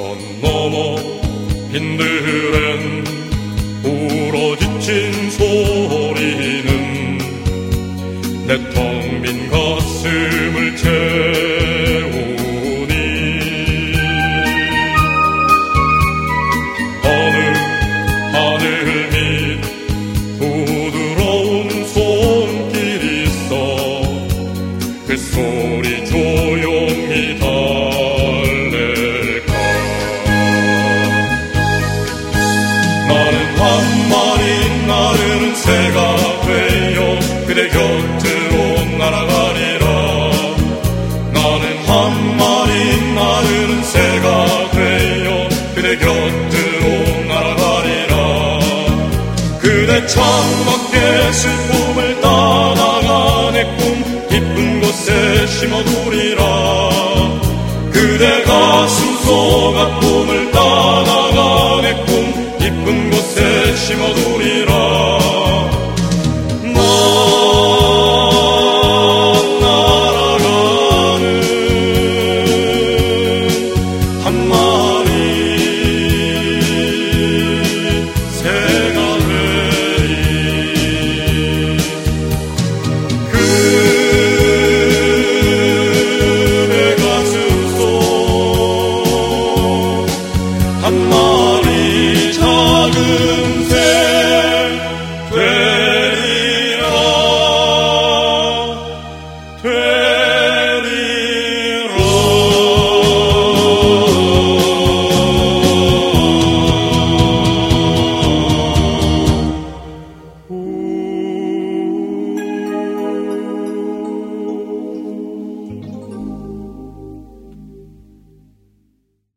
선 넘어 빈들엔 부러지친 소리는 내 텅 빈 가슴을 채우니 하늘 밑 부드러운 손길이 있어 그 소리 조용히 달랠까. 나는 한 마리 나르는 새가 되어 그대 곁으로 날아가리라. 나는 한 마리 나르는 새가 되어 그대 곁으로 날아가리라. 그대 창밖에 슬픔을 따라가 내 꿈 깊은 곳에 심어두리라. 그대 가슴 속 아픔을 따라가 내 꿈 깊은 곳에 심어두리라.